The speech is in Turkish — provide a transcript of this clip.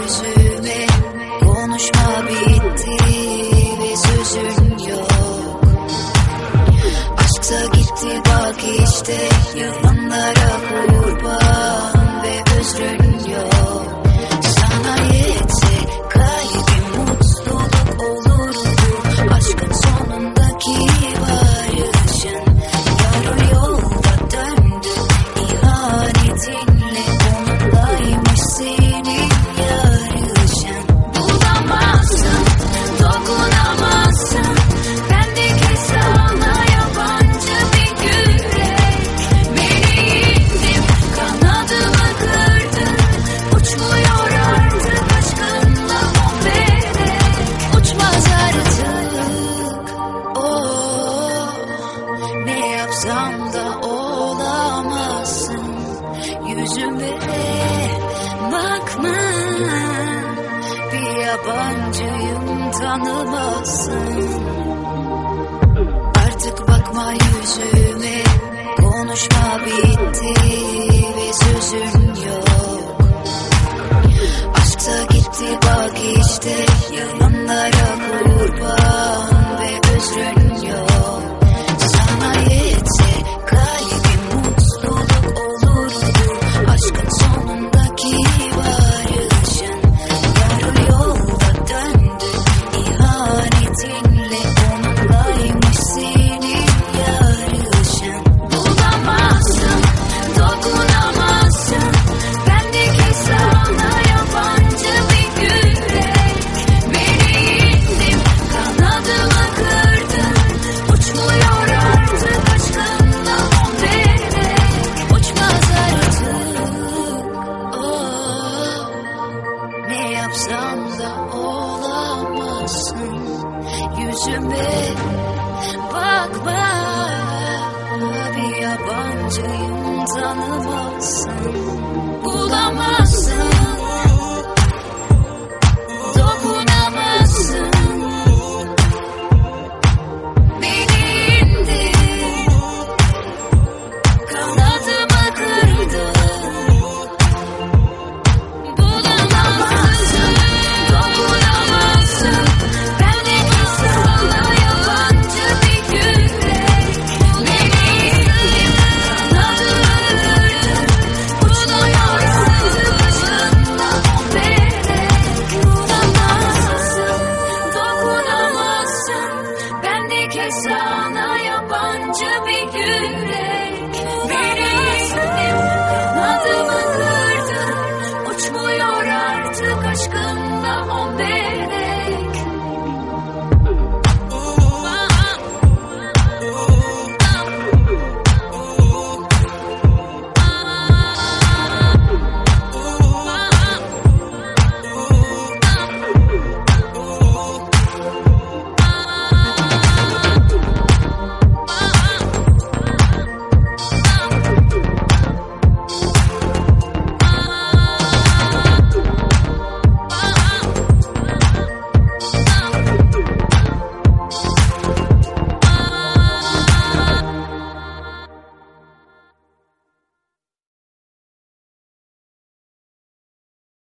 yüzüme. Konuşma bitti ve sözün yok. Aşksa gitti bak işte, yalanlara kurban ve özrün yok. Sana yetse kalbim mutluluk olurdu. Aşkın sonundaki varışın yarı yolda döndü. İhanetinle onundaymış senin yarışın. Bulamazsın, dokunamazsın. Bendeki sana yabancı bir yürek. Meleğindim, kanadımı kırdın. Uçmuyor artık aşkınla o melek. Uçmaz artık. Oh, ne yapsam da olamazsın. Yüzüme bakma, bir yabancıyım tanımazsın. Artık bakma yüzüme, konuşma bitti ve sözün yok. Aşksa gitti bak işte, yalanlara kurban ve özrün yok. Sana yetse kalbim mutluluk olurdu. Aşkın sonundaki varışın yarı yolda döndü. İhanetinle onundaymış senin yarışın. Bulamazsın, dokunamazsın. Bendeki sana yabancı bir yürek. Meleğindim, kanadımı kırdın. Uçmuyor artık aşkınla o melek. Uçmaz artık. Oh, ne yapsam da olamazsın. Yüzüme bakma, bir yabancıyım tanımazsın. Bulamazsın,